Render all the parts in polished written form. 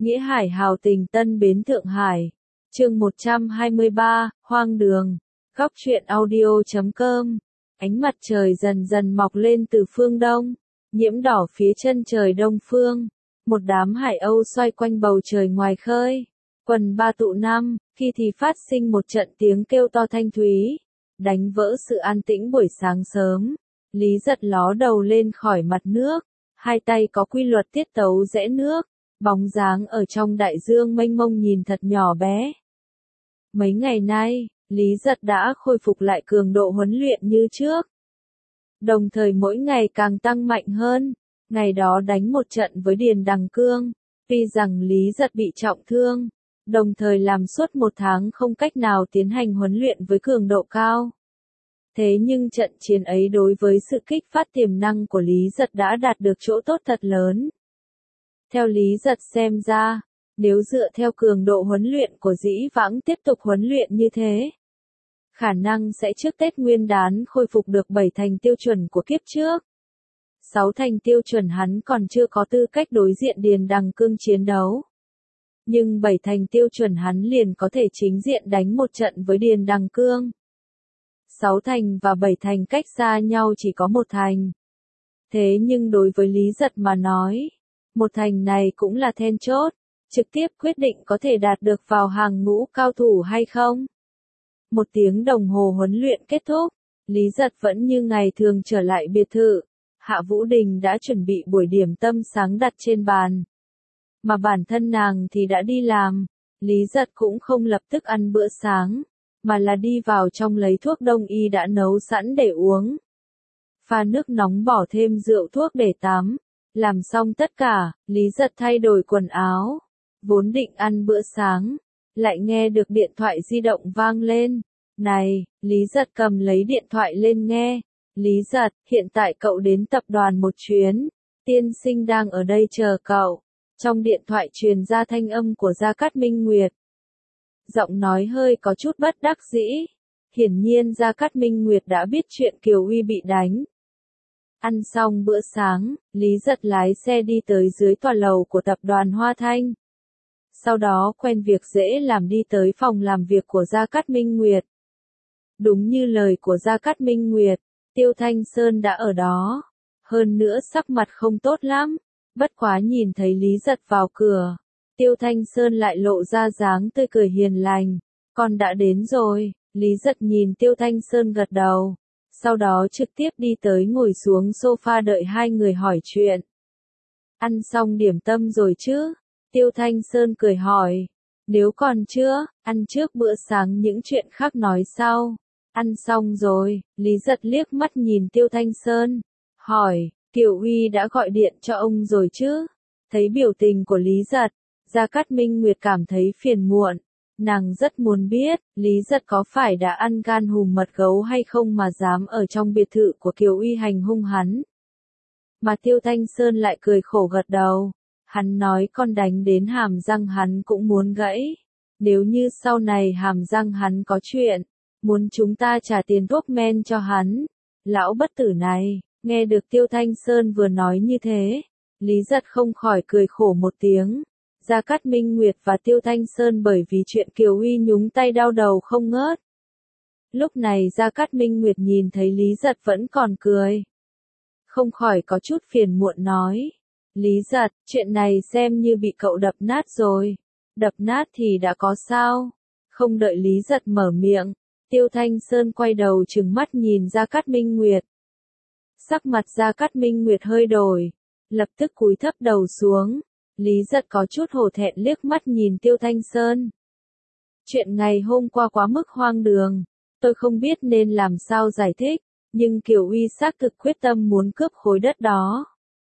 Nghĩa Hải hào tình Tân Bến Thượng Hải. Chương 123, Hoang đường. Góc truyện audio.com. Ánh mặt trời dần dần mọc lên từ phương đông, nhiễm đỏ phía chân trời đông phương. Một đám hải âu xoay quanh bầu trời ngoài khơi. Quần ba tụ năm, khi thì phát sinh một trận tiếng kêu to thanh thúy, đánh vỡ sự an tĩnh buổi sáng sớm. Lý Giật ló đầu lên khỏi mặt nước, hai tay có quy luật tiết tấu rẽ nước, bóng dáng ở trong đại dương mênh mông nhìn thật nhỏ bé. Mấy ngày nay, Lý Giật đã khôi phục lại cường độ huấn luyện như trước. Đồng thời mỗi ngày càng tăng mạnh hơn, ngày đó đánh một trận với Điền Đằng Cương, tuy rằng Lý Giật bị trọng thương, đồng thời làm suốt một tháng không cách nào tiến hành huấn luyện với cường độ cao. Thế nhưng trận chiến ấy đối với sự kích phát tiềm năng của Lý Giật đã đạt được chỗ tốt thật lớn. Theo Lý Giật xem ra, nếu dựa theo cường độ huấn luyện của Dĩ Vãng tiếp tục huấn luyện như thế, khả năng sẽ trước Tết Nguyên Đán khôi phục được 7 thành tiêu chuẩn của kiếp trước. 6 thành tiêu chuẩn hắn còn chưa có tư cách đối diện Điền Đằng Cương chiến đấu. Nhưng 7 thành tiêu chuẩn hắn liền có thể chính diện đánh một trận với Điền Đằng Cương. 6 thành và 7 thành cách xa nhau chỉ có một thành. Thế nhưng đối với Lý Giật mà nói, một thành này cũng là then chốt, trực tiếp quyết định có thể đạt được vào hàng ngũ cao thủ hay không. 1 tiếng đồng hồ huấn luyện kết thúc, Lý Giật vẫn như ngày thường trở lại biệt thự. Hạ Vũ Đình đã chuẩn bị buổi điểm tâm sáng đặt trên bàn. Mà bản thân nàng thì đã đi làm, Lý Giật cũng không lập tức ăn bữa sáng, mà là đi vào trong lấy thuốc đông y đã nấu sẵn để uống. Pha nước nóng bỏ thêm rượu thuốc để tắm. Làm xong tất cả, Lý Giật thay đổi quần áo, vốn định ăn bữa sáng, lại nghe được điện thoại di động vang lên. Này, Lý Giật cầm lấy điện thoại lên nghe. Lý Giật, hiện tại cậu đến tập đoàn một chuyến, tiên sinh đang ở đây chờ cậu. Trong điện thoại truyền ra thanh âm của Gia Cát Minh Nguyệt. Giọng nói hơi có chút bất đắc dĩ. Hiển nhiên Gia Cát Minh Nguyệt đã biết chuyện Kiều Uy bị đánh. Ăn xong bữa sáng, Lý Giật lái xe đi tới dưới tòa lầu của tập đoàn Hoa Thanh. Sau đó quen việc dễ làm đi tới phòng làm việc của Gia Cát Minh Nguyệt. Đúng như lời của Gia Cát Minh Nguyệt, Tiêu Thanh Sơn đã ở đó. Hơn nữa sắc mặt không tốt lắm, bất quá nhìn thấy Lý Giật vào cửa, Tiêu Thanh Sơn lại lộ ra dáng tươi cười hiền lành. Con đã đến rồi, Lý Giật nhìn Tiêu Thanh Sơn gật đầu. Sau đó trực tiếp đi tới ngồi xuống sofa đợi hai người hỏi chuyện. Ăn xong điểm tâm rồi chứ? Tiêu Thanh Sơn cười hỏi. Nếu còn chưa, ăn trước bữa sáng những chuyện khác nói sau. Ăn xong rồi, Lý Giật liếc mắt nhìn Tiêu Thanh Sơn. Hỏi, Kiều Uy đã gọi điện cho ông rồi chứ? Thấy biểu tình của Lý Giật, Gia Cát Minh Nguyệt cảm thấy phiền muộn. Nàng rất muốn biết, Lý Giật có phải đã ăn gan hùm mật gấu hay không mà dám ở trong biệt thự của Kiều Uy hành hung hắn. Mà Tiêu Thanh Sơn lại cười khổ gật đầu. Hắn nói con đánh đến hàm răng hắn cũng muốn gãy. Nếu như sau này hàm răng hắn có chuyện, muốn chúng ta trả tiền thuốc men cho hắn. Lão bất tử này, nghe được Tiêu Thanh Sơn vừa nói như thế, Lý Giật không khỏi cười khổ một tiếng. Gia Cát Minh Nguyệt và Tiêu Thanh Sơn bởi vì chuyện Kiều Uy nhúng tay đau đầu không ngớt. Lúc này Gia Cát Minh Nguyệt nhìn thấy Lý Giật vẫn còn cười. Không khỏi có chút phiền muộn nói. Lý Giật, chuyện này xem như bị cậu đập nát rồi. Đập nát thì đã có sao? Không đợi Lý Giật mở miệng, Tiêu Thanh Sơn quay đầu trừng mắt nhìn Gia Cát Minh Nguyệt. Sắc mặt Gia Cát Minh Nguyệt hơi đổi, lập tức cúi thấp đầu xuống. Lý Giật có chút hổ thẹn liếc mắt nhìn Tiêu Thanh Sơn. Chuyện ngày hôm qua quá mức hoang đường, tôi không biết nên làm sao giải thích, nhưng Kiều Uy xác thực quyết tâm muốn cướp khối đất đó.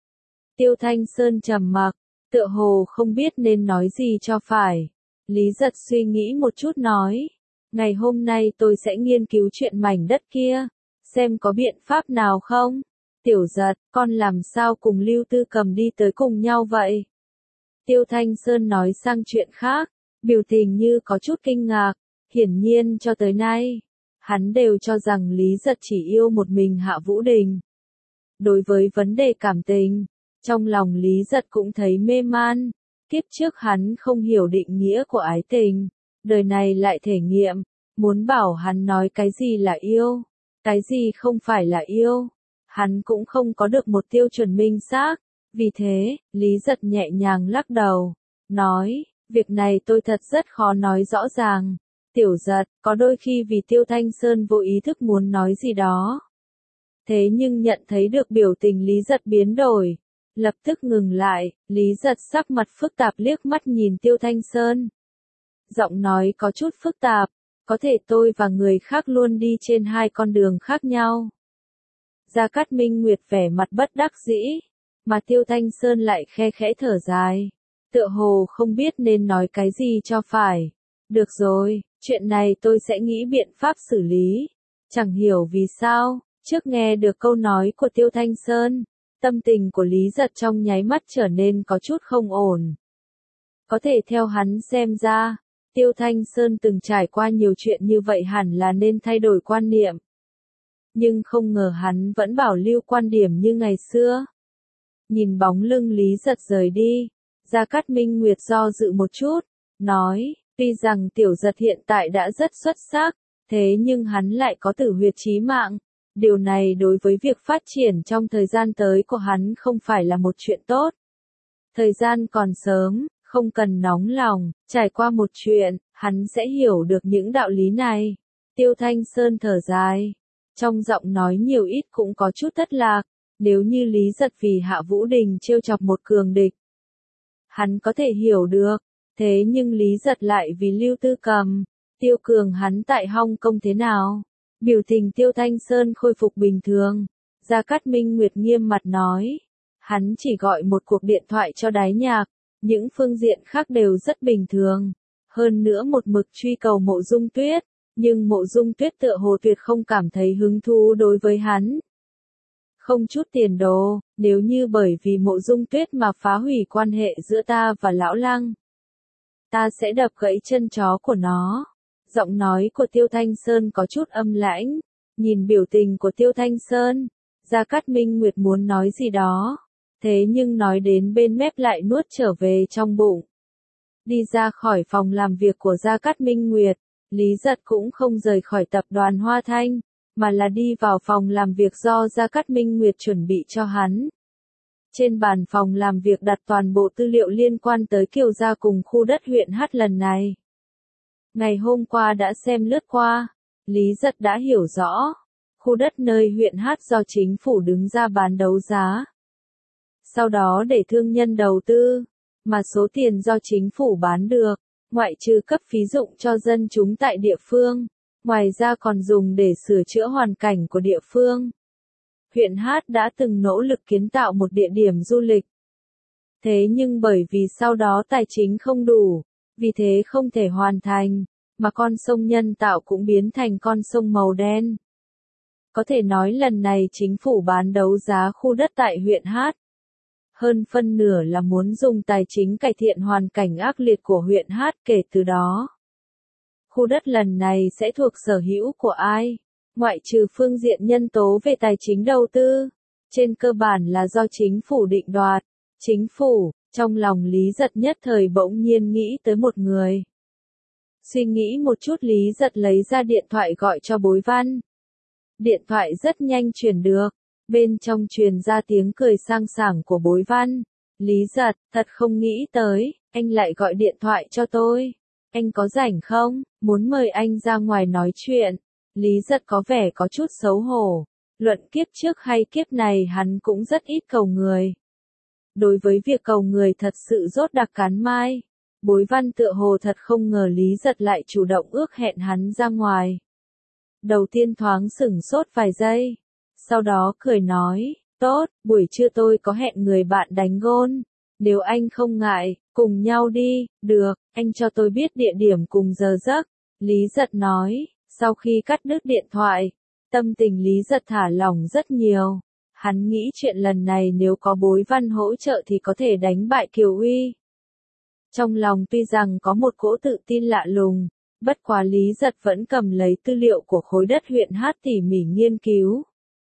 Tiêu Thanh Sơn trầm mặc, tựa hồ không biết nên nói gì cho phải. Lý Giật suy nghĩ một chút nói, ngày hôm nay tôi sẽ nghiên cứu chuyện mảnh đất kia, xem có biện pháp nào không. Tiểu Giật, con làm sao cùng Lưu Tư Cầm đi tới cùng nhau vậy? Tiêu Thanh Sơn nói sang chuyện khác, biểu tình như có chút kinh ngạc. Hiển nhiên cho tới nay, hắn đều cho rằng Lý Giật chỉ yêu một mình Hạ Vũ Đình. Đối với vấn đề cảm tình, trong lòng Lý Giật cũng thấy mê man. Kiếp trước hắn không hiểu định nghĩa của ái tình, đời này lại thể nghiệm, muốn bảo hắn nói cái gì là yêu, cái gì không phải là yêu, hắn cũng không có được một tiêu chuẩn minh xác. Vì thế, Lý Giật nhẹ nhàng lắc đầu, nói, việc này tôi thật rất khó nói rõ ràng. Tiểu Giật, có đôi khi vì Tiêu Thanh Sơn vô ý thức muốn nói gì đó. Thế nhưng nhận thấy được biểu tình Lý Giật biến đổi, lập tức ngừng lại, Lý Giật sắc mặt phức tạp liếc mắt nhìn Tiêu Thanh Sơn. Giọng nói có chút phức tạp, có thể tôi và người khác luôn đi trên hai con đường khác nhau. Gia Cát Minh Nguyệt vẻ mặt bất đắc dĩ, mà Tiêu Thanh Sơn lại khe khẽ thở dài, tựa hồ không biết nên nói cái gì cho phải. Được rồi, chuyện này tôi sẽ nghĩ biện pháp xử lý. Chẳng hiểu vì sao, trước nghe được câu nói của Tiêu Thanh Sơn, tâm tình của Lý Giật trong nháy mắt trở nên có chút không ổn. Có thể theo hắn xem ra, Tiêu Thanh Sơn từng trải qua nhiều chuyện như vậy hẳn là nên thay đổi quan niệm. Nhưng không ngờ hắn vẫn bảo lưu quan điểm như ngày xưa. Nhìn bóng lưng Lý Giật rời đi, Gia Cát Minh Nguyệt do dự một chút, nói, tuy rằng Tiểu Giật hiện tại đã rất xuất sắc, thế nhưng hắn lại có tử huyệt chí mạng. Điều này đối với việc phát triển trong thời gian tới của hắn không phải là một chuyện tốt. Thời gian còn sớm, không cần nóng lòng, trải qua một chuyện, hắn sẽ hiểu được những đạo lý này. Tiêu Thanh Sơn thở dài, trong giọng nói nhiều ít cũng có chút thất lạc, nếu như Lý Giật vì Hạ Vũ Đình trêu chọc một cường địch. Hắn có thể hiểu được, thế nhưng Lý Giật lại vì Lưu Tư Cầm, Tiêu Cường hắn tại Hong Kong thế nào? Biểu tình Tiêu Thanh Sơn khôi phục bình thường, Gia Cát Minh Nguyệt nghiêm mặt nói, hắn chỉ gọi một cuộc điện thoại cho Đái Nhạc, những phương diện khác đều rất bình thường, hơn nữa một mực truy cầu Mộ Dung Tuyết, nhưng Mộ Dung Tuyết tựa hồ tuyệt không cảm thấy hứng thú đối với hắn. Không chút tiền đồ, nếu như bởi vì Mộ Dung Tuyết mà phá hủy quan hệ giữa ta và Lão Lăng, ta sẽ đập gãy chân chó của nó. Giọng nói của Tiêu Thanh Sơn có chút âm lãnh, nhìn biểu tình của Tiêu Thanh Sơn, Gia Cát Minh Nguyệt muốn nói gì đó, thế nhưng nói đến bên mép lại nuốt trở về trong bụng. Đi ra khỏi phòng làm việc của Gia Cát Minh Nguyệt, Lý Giật cũng không rời khỏi tập đoàn Hoa Thanh, mà là đi vào phòng làm việc do Gia Cát Minh Nguyệt chuẩn bị cho hắn. Trên bàn phòng làm việc đặt toàn bộ tư liệu liên quan tới Kiều Gia cùng khu đất huyện Hát lần này. Ngày hôm qua đã xem lướt qua, Lý Giật đã hiểu rõ, khu đất nơi huyện Hát do chính phủ đứng ra bán đấu giá. Sau đó để thương nhân đầu tư, mà số tiền do chính phủ bán được, ngoại trừ cấp phí dụng cho dân chúng tại địa phương, ngoài ra còn dùng để sửa chữa hoàn cảnh của địa phương. Huyện Hát đã từng nỗ lực kiến tạo một địa điểm du lịch. Thế nhưng bởi vì sau đó tài chính không đủ, vì thế không thể hoàn thành, mà con sông nhân tạo cũng biến thành con sông màu đen. Có thể nói lần này chính phủ bán đấu giá khu đất tại huyện Hát. Hơn phân nửa là muốn dùng tài chính cải thiện hoàn cảnh ác liệt của huyện Hát kể từ đó. Khu đất lần này sẽ thuộc sở hữu của ai? Ngoại trừ phương diện nhân tố về tài chính đầu tư, trên cơ bản là do chính phủ định đoạt. Chính phủ, trong lòng Lý Giật nhất thời bỗng nhiên nghĩ tới một người. Suy nghĩ một chút Lý Giật lấy ra điện thoại gọi cho Bối Văn. Điện thoại rất nhanh truyền được, bên trong truyền ra tiếng cười sang sảng của Bối Văn. Lý Giật, thật không nghĩ tới, anh lại gọi điện thoại cho tôi. Anh có rảnh không? Muốn mời anh ra ngoài nói chuyện. Lý Giật có vẻ có chút xấu hổ. Luận kiếp trước hay kiếp này hắn cũng rất ít cầu người. Đối với việc cầu người thật sự rốt đặc cán mai. Bối Văn tựa hồ thật không ngờ Lý Giật lại chủ động ước hẹn hắn ra ngoài. Đầu tiên thoáng sửng sốt vài giây. Sau đó cười nói, tốt, buổi trưa tôi có hẹn người bạn đánh gôn. Nếu anh không ngại, cùng nhau đi, được, anh cho tôi biết địa điểm cùng giờ giấc. Lý Giật nói, sau khi cắt đứt điện thoại, tâm tình Lý Giật thả lỏng rất nhiều. Hắn nghĩ chuyện lần này nếu có Bối Văn hỗ trợ thì có thể đánh bại Kiều Uy. Trong lòng tuy rằng có một cỗ tự tin lạ lùng, bất quá Lý Giật vẫn cầm lấy tư liệu của khối đất huyện Hát tỉ mỉ nghiên cứu.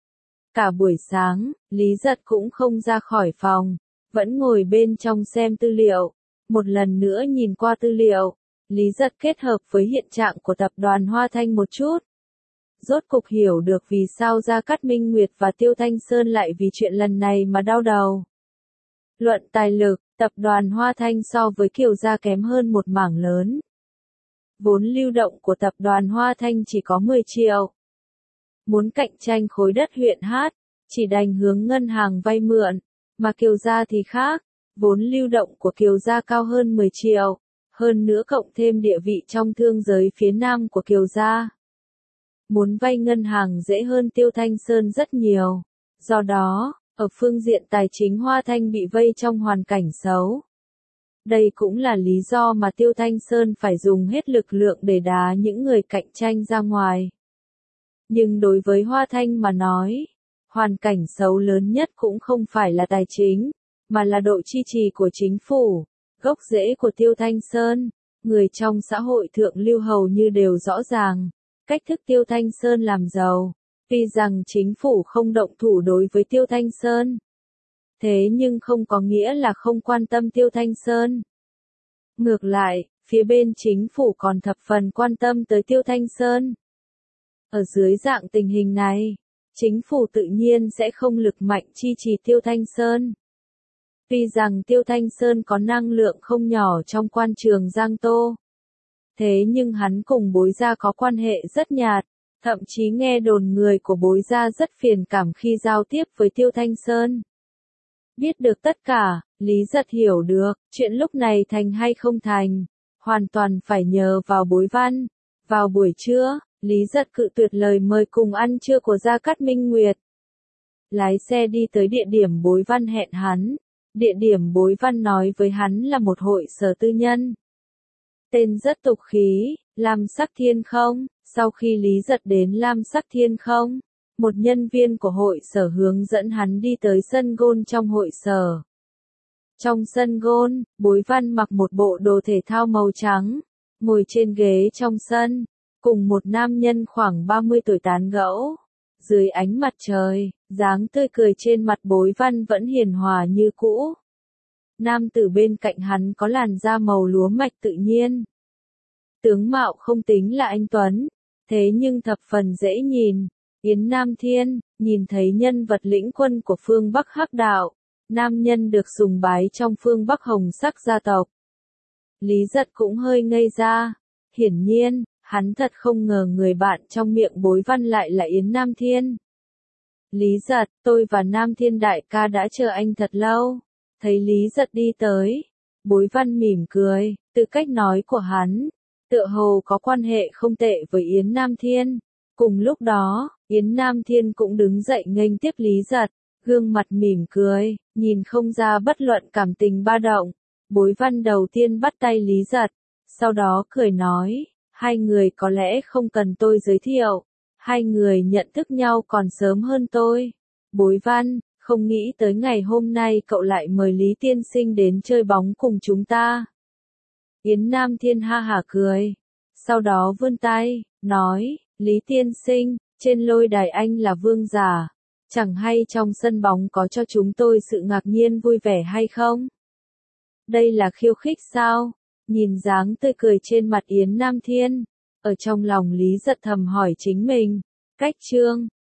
Cả buổi sáng, Lý Giật cũng không ra khỏi phòng, vẫn ngồi bên trong xem tư liệu. Một lần nữa nhìn qua tư liệu, Lý Giật kết hợp với hiện trạng của tập đoàn Hoa Thanh một chút. Rốt cục hiểu được vì sao Gia Cát Minh Nguyệt và Tiêu Thanh Sơn lại vì chuyện lần này mà đau đầu. Luận tài lực, tập đoàn Hoa Thanh so với Kiều Gia kém hơn một mảng lớn. Vốn lưu động của tập đoàn Hoa Thanh chỉ có 10 triệu. Muốn cạnh tranh khối đất huyện Hát, chỉ đành hướng ngân hàng vay mượn, mà Kiều Gia thì khác, vốn lưu động của Kiều Gia cao hơn 10 triệu, hơn nữa cộng thêm địa vị trong thương giới phía Nam của Kiều Gia. Muốn vay ngân hàng dễ hơn Tiêu Thanh Sơn rất nhiều, do đó, ở phương diện tài chính Hoa Thanh bị vây trong hoàn cảnh xấu. Đây cũng là lý do mà Tiêu Thanh Sơn phải dùng hết lực lượng để đá những người cạnh tranh ra ngoài. Nhưng đối với Hoa Thanh mà nói, hoàn cảnh xấu lớn nhất cũng không phải là tài chính, mà là độ chi trì của chính phủ. Gốc rễ của Tiêu Thanh Sơn, người trong xã hội thượng lưu hầu như đều rõ ràng, cách thức Tiêu Thanh Sơn làm giàu, tuy rằng chính phủ không động thủ đối với Tiêu Thanh Sơn. Thế nhưng không có nghĩa là không quan tâm Tiêu Thanh Sơn. Ngược lại, phía bên chính phủ còn thập phần quan tâm tới Tiêu Thanh Sơn. Ở dưới dạng tình hình này, chính phủ tự nhiên sẽ không lực mạnh chi trì Tiêu Thanh Sơn. Tuy rằng Tiêu Thanh Sơn có năng lượng không nhỏ trong quan trường Giang Tô. Thế nhưng hắn cùng Bối Gia có quan hệ rất nhạt, thậm chí nghe đồn người của Bối Gia rất phiền cảm khi giao tiếp với Tiêu Thanh Sơn. Biết được tất cả, Lý Giật hiểu được, chuyện lúc này thành hay không thành, hoàn toàn phải nhờ vào Bối Văn. Vào buổi trưa, Lý Giật cự tuyệt lời mời cùng ăn trưa của Gia Cát Minh Nguyệt. Lái xe đi tới địa điểm Bối Văn hẹn hắn. Địa điểm Bối Văn nói với hắn là một hội sở tư nhân. Tên rất tục khí, Lam Sắc Thiên Không. Sau khi Lý Giật đến Lam Sắc Thiên Không, một nhân viên của hội sở hướng dẫn hắn đi tới sân golf trong hội sở. Trong sân golf, Bối Văn mặc một bộ đồ thể thao màu trắng, ngồi trên ghế trong sân, cùng một nam nhân khoảng 30 tuổi tán gẫu. Dưới ánh mặt trời, dáng tươi cười trên mặt Bối Văn vẫn hiền hòa như cũ. Nam tử bên cạnh hắn có làn da màu lúa mạch tự nhiên. Tướng mạo không tính là anh tuấn, thế nhưng thập phần dễ nhìn. Yến Nam Thiên, nhìn thấy nhân vật lĩnh quân của phương Bắc Hắc Đạo, nam nhân được sùng bái trong phương Bắc Hồng Sắc gia tộc. Lý Giật cũng hơi ngây ra, hiển nhiên, hắn thật không ngờ người bạn trong miệng Bối Văn lại là Yến Nam Thiên. Lý Giật, tôi và Nam Thiên đại ca đã chờ anh thật lâu. Thấy Lý Giật đi tới, Bối Văn mỉm cười, từ cách nói của hắn, tựa hồ có quan hệ không tệ với Yến Nam Thiên. Cùng lúc đó, Yến Nam Thiên cũng đứng dậy nghênh tiếp Lý Giật, gương mặt mỉm cười, nhìn không ra bất luận cảm tình ba động. Bối Văn đầu tiên bắt tay Lý Giật, sau đó cười nói, hai người có lẽ không cần tôi giới thiệu, hai người nhận thức nhau còn sớm hơn tôi. Bối Văn, không nghĩ tới ngày hôm nay cậu lại mời Lý Tiên Sinh đến chơi bóng cùng chúng ta. Yến Nam Thiên ha hả cười, sau đó vươn tay, nói, Lý Tiên Sinh, trên lôi đài anh là vương giả, chẳng hay trong sân bóng có cho chúng tôi sự ngạc nhiên vui vẻ hay không? Đây là khiêu khích sao? Nhìn dáng tươi cười trên mặt Yến Nam Thiên, ở trong lòng Lý Giật thầm hỏi chính mình, cách chương